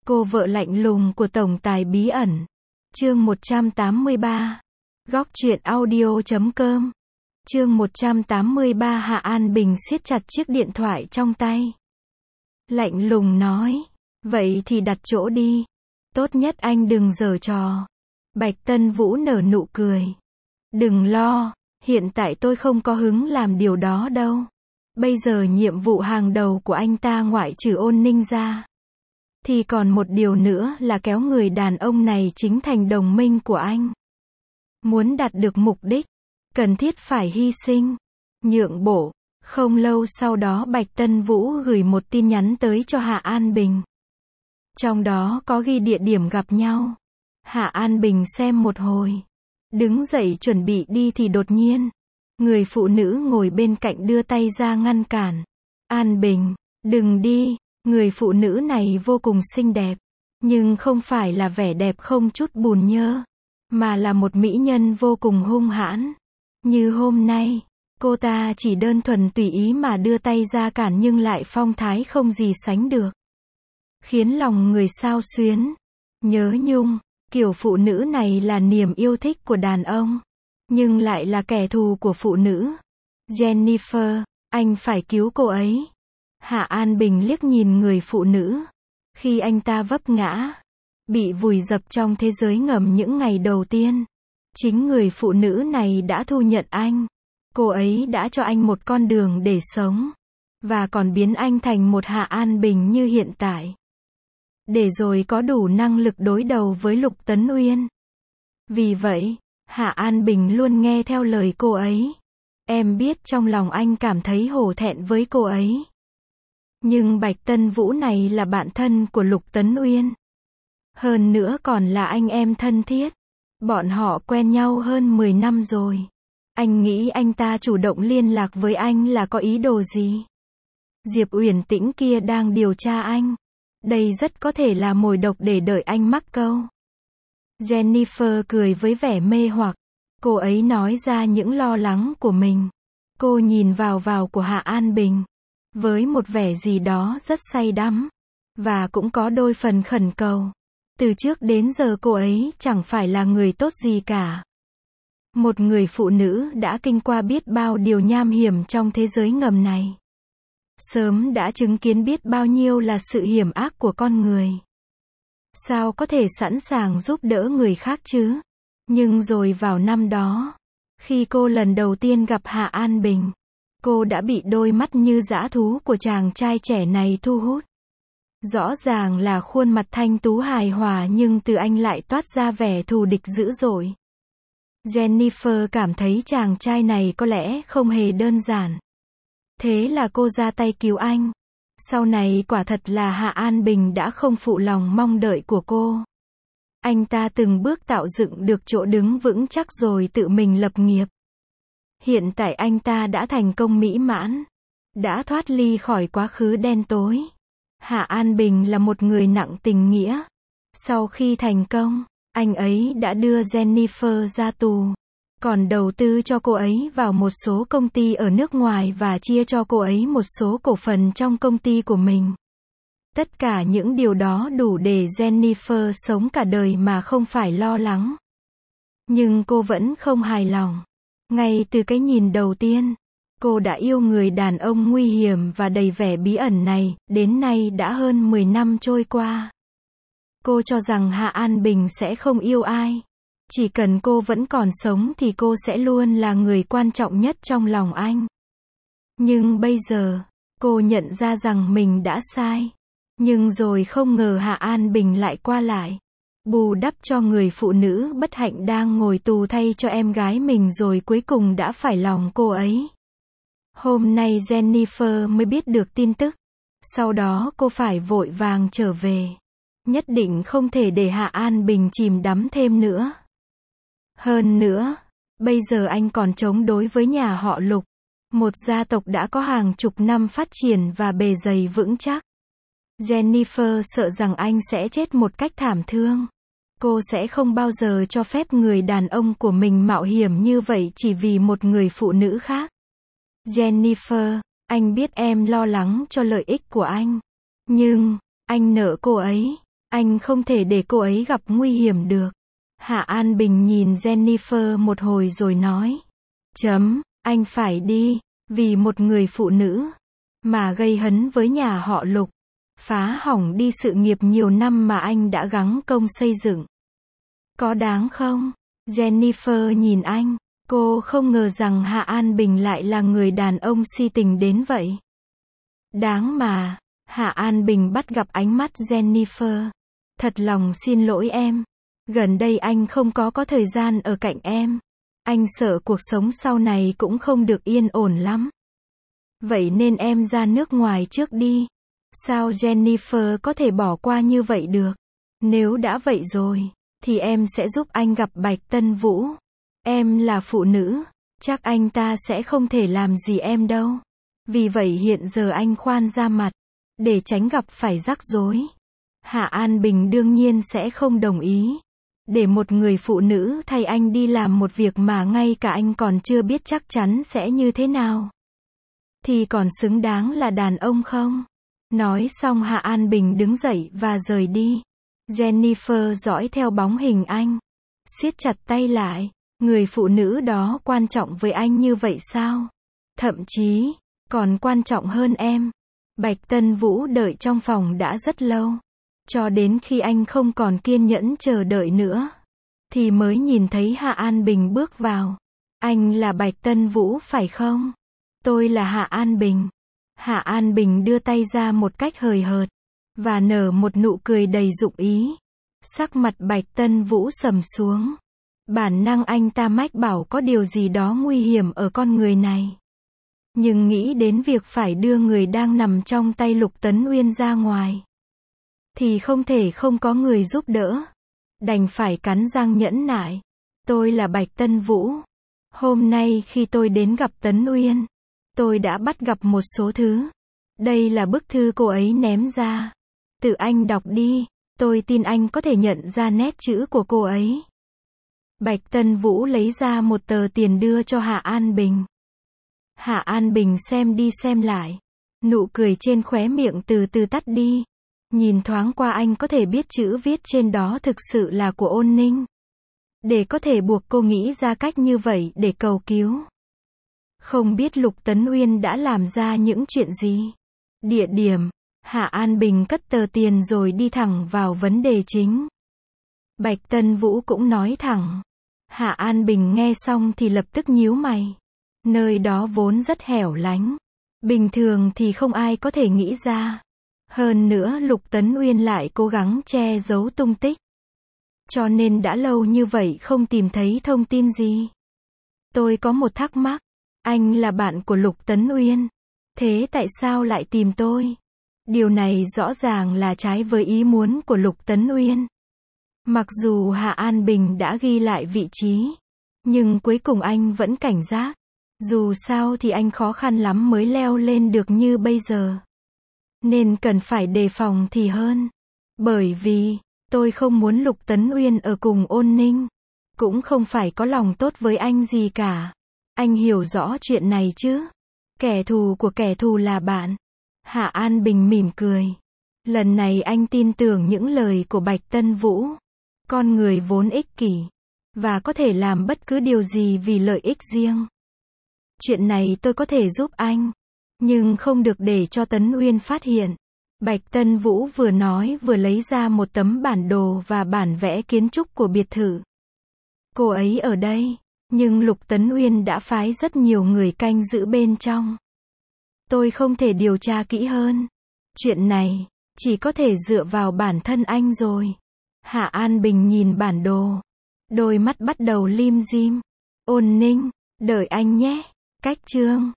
Cô vợ lạnh lùng của tổng tài bí ẩn. Chương 183. Góc truyện audio.com. Chương 183. Hạ An Bình siết chặt chiếc điện thoại trong tay. Lạnh lùng nói, vậy thì đặt chỗ đi. Tốt nhất anh đừng giở trò. Bạch Tân Vũ nở nụ cười. Đừng lo, hiện tại tôi không có hứng làm điều đó đâu. Bây giờ nhiệm vụ hàng đầu của anh ta ngoại trừ Ôn Ninh ra, thì còn một điều nữa là kéo người đàn ông này chính thành đồng minh của anh. Muốn đạt được mục đích, cần thiết phải hy sinh, nhượng bộ. Không lâu sau đó Bạch Tân Vũ gửi một tin nhắn tới cho Hạ An Bình. Trong đó có ghi địa điểm gặp nhau. Hạ An Bình xem một hồi, đứng dậy chuẩn bị đi thì đột nhiên, người phụ nữ ngồi bên cạnh đưa tay ra ngăn cản. An Bình, đừng đi. Người phụ nữ này vô cùng xinh đẹp, nhưng không phải là vẻ đẹp không chút bùn nhơ, mà là một mỹ nhân vô cùng hung hãn. Như hôm nay, cô ta chỉ đơn thuần tùy ý mà đưa tay ra cản nhưng lại phong thái không gì sánh được, khiến lòng người xao xuyến, nhớ nhung. Kiểu phụ nữ này là niềm yêu thích của đàn ông, nhưng lại là kẻ thù của phụ nữ. Jennifer, anh phải cứu cô ấy. Hạ An Bình liếc nhìn người phụ nữ. Khi anh ta vấp ngã, bị vùi dập trong thế giới ngầm những ngày đầu tiên, chính người phụ nữ này đã thu nhận anh. Cô ấy đã cho anh một con đường để sống, và còn biến anh thành một Hạ An Bình như hiện tại, để rồi có đủ năng lực đối đầu với Lục Tấn Uyên. Vì vậy, Hạ An Bình luôn nghe theo lời cô ấy. Em biết trong lòng anh cảm thấy hổ thẹn với cô ấy. Nhưng Bạch Tân Vũ này là bạn thân của Lục Tấn Uyên. Hơn nữa còn là anh em thân thiết. Bọn họ quen nhau hơn 10 năm rồi. Anh nghĩ anh ta chủ động liên lạc với anh là có ý đồ gì? Diệp Uyển Tĩnh kia đang điều tra anh. Đây rất có thể là mồi độc để đợi anh mắc câu. Jennifer cười với vẻ mê hoặc. Cô ấy nói ra những lo lắng của mình. Cô nhìn vào của Hạ An Bình với một vẻ gì đó rất say đắm, và cũng có đôi phần khẩn cầu. Từ trước đến giờ cô ấy chẳng phải là người tốt gì cả. Một người phụ nữ đã kinh qua biết bao điều nham hiểm trong thế giới ngầm này. Sớm đã chứng kiến biết bao nhiêu là sự hiểm ác của con người. Sao có thể sẵn sàng giúp đỡ người khác chứ? Nhưng rồi vào năm đó, khi cô lần đầu tiên gặp Hạ An Bình, cô đã bị đôi mắt như dã thú của chàng trai trẻ này thu hút. Rõ ràng là khuôn mặt thanh tú hài hòa nhưng từ anh lại toát ra vẻ thù địch dữ dội. Jennifer cảm thấy chàng trai này có lẽ không hề đơn giản. Thế là cô ra tay cứu anh. Sau này quả thật là Hạ An Bình đã không phụ lòng mong đợi của cô. Anh ta từng bước tạo dựng được chỗ đứng vững chắc rồi tự mình lập nghiệp. Hiện tại anh ta đã thành công mỹ mãn, đã thoát ly khỏi quá khứ đen tối. Hạ An Bình là một người nặng tình nghĩa. Sau khi thành công, anh ấy đã đưa Jennifer ra tù, còn đầu tư cho cô ấy vào một số công ty ở nước ngoài và chia cho cô ấy một số cổ phần trong công ty của mình. Tất cả những điều đó đủ để Jennifer sống cả đời mà không phải lo lắng. Nhưng cô vẫn không hài lòng. Ngay từ cái nhìn đầu tiên, cô đã yêu người đàn ông nguy hiểm và đầy vẻ bí ẩn này. Đến nay đã hơn 10 năm trôi qua. Cô cho rằng Hạ An Bình sẽ không yêu ai. Chỉ cần cô vẫn còn sống thì cô sẽ luôn là người quan trọng nhất trong lòng anh. Nhưng bây giờ, cô nhận ra rằng mình đã sai. Nhưng rồi không ngờ Hạ An Bình lại qua lại, bù đắp cho người phụ nữ bất hạnh đang ngồi tù thay cho em gái mình rồi cuối cùng đã phải lòng cô ấy. Hôm nay Jennifer mới biết được tin tức. Sau đó cô phải vội vàng trở về. Nhất định không thể để Hạ An Bình chìm đắm thêm nữa. Hơn nữa, bây giờ anh còn chống đối với nhà họ Lục, một gia tộc đã có hàng chục năm phát triển và bề dày vững chắc. Jennifer sợ rằng anh sẽ chết một cách thảm thương. Cô sẽ không bao giờ cho phép người đàn ông của mình mạo hiểm như vậy chỉ vì một người phụ nữ khác. Jennifer, anh biết em lo lắng cho lợi ích của anh. Nhưng, anh nợ cô ấy. Anh không thể để cô ấy gặp nguy hiểm được. Hạ An Bình nhìn Jennifer một hồi rồi nói. Anh phải đi, vì một người phụ nữ, mà gây hấn với nhà họ Lục, phá hỏng đi sự nghiệp nhiều năm mà anh đã gắng công xây dựng. Có đáng không? Jennifer nhìn anh, cô không ngờ rằng Hạ An Bình lại là người đàn ông si tình đến vậy. Đáng mà. Hạ An Bình bắt gặp ánh mắt Jennifer. Thật lòng xin lỗi em. Gần đây anh không có thời gian ở cạnh em. Anh sợ cuộc sống sau này cũng không được yên ổn lắm. Vậy nên em ra nước ngoài trước đi. Sao Jennifer có thể bỏ qua như vậy được? Nếu đã vậy rồi, thì em sẽ giúp anh gặp Bạch Tân Vũ. Em là phụ nữ, chắc anh ta sẽ không thể làm gì em đâu. Vì vậy hiện giờ anh khoan ra mặt, để tránh gặp phải rắc rối. Hạ An Bình đương nhiên sẽ không đồng ý. Để một người phụ nữ thay anh đi làm một việc mà ngay cả anh còn chưa biết chắc chắn sẽ như thế nào. Thì còn xứng đáng là đàn ông không? Nói xong Hạ An Bình đứng dậy và rời đi. Jennifer dõi theo bóng hình anh, siết chặt tay lại. Người phụ nữ đó quan trọng với anh như vậy sao? Thậm chí, còn quan trọng hơn em. Bạch Tân Vũ đợi trong phòng đã rất lâu. Cho đến khi anh không còn kiên nhẫn chờ đợi nữa, thì mới nhìn thấy Hạ An Bình bước vào. Anh là Bạch Tân Vũ phải không? Tôi là Hạ An Bình. Hạ An Bình đưa tay ra một cách hời hợt, và nở một nụ cười đầy dụng ý. Sắc mặt Bạch Tân Vũ sầm xuống. Bản năng anh ta mách bảo có điều gì đó nguy hiểm ở con người này. Nhưng nghĩ đến việc phải đưa người đang nằm trong tay Lục Tấn Uyên ra ngoài, thì không thể không có người giúp đỡ. Đành phải cắn răng nhẫn nại. Tôi là Bạch Tân Vũ. Hôm nay khi tôi đến gặp Tấn Uyên, tôi đã bắt gặp một số thứ. Đây là bức thư cô ấy ném ra. Tự anh đọc đi, tôi tin anh có thể nhận ra nét chữ của cô ấy. Bạch Tân Vũ lấy ra một tờ tiền đưa cho Hạ An Bình. Hạ An Bình xem đi xem lại. Nụ cười trên khóe miệng từ từ tắt đi. Nhìn thoáng qua anh có thể biết chữ viết trên đó thực sự là của Ôn Ninh. Để có thể buộc cô nghĩ ra cách như vậy để cầu cứu. Không biết Lục Tấn Uyên đã làm ra những chuyện gì. Địa điểm. Hạ An Bình cất tờ tiền rồi đi thẳng vào vấn đề chính. Bạch Tân Vũ cũng nói thẳng. Hạ An Bình nghe xong thì lập tức nhíu mày. Nơi đó vốn rất hẻo lánh. Bình thường thì không ai có thể nghĩ ra. Hơn nữa Lục Tấn Uyên lại cố gắng che giấu tung tích. Cho nên đã lâu như vậy không tìm thấy thông tin gì. Tôi có một thắc mắc. Anh là bạn của Lục Tấn Uyên. Thế tại sao lại tìm tôi? Điều này rõ ràng là trái với ý muốn của Lục Tấn Uyên. Mặc dù Hạ An Bình đã ghi lại vị trí, nhưng cuối cùng anh vẫn cảnh giác. Dù sao thì anh khó khăn lắm mới leo lên được như bây giờ. Nên cần phải đề phòng thì hơn. Bởi vì, tôi không muốn Lục Tấn Uyên ở cùng Ôn Ninh. Cũng không phải có lòng tốt với anh gì cả. Anh hiểu rõ chuyện này chứ? Kẻ thù của kẻ thù là bạn. Hạ An Bình mỉm cười. Lần này anh tin tưởng những lời của Bạch Tân Vũ. Con người vốn ích kỷ, và có thể làm bất cứ điều gì vì lợi ích riêng. Chuyện này tôi có thể giúp anh, nhưng không được để cho Tấn Uyên phát hiện. Bạch Tân Vũ vừa nói vừa lấy ra một tấm bản đồ và bản vẽ kiến trúc của biệt thự. Cô ấy ở đây, nhưng Lục Tấn Uyên đã phái rất nhiều người canh giữ bên trong. Tôi không thể điều tra kỹ hơn. Chuyện này, chỉ có thể dựa vào bản thân anh rồi. Hạ An Bình nhìn bản đồ. Đôi mắt bắt đầu lim dim. Ôn Ninh, đợi anh nhé. Cách chương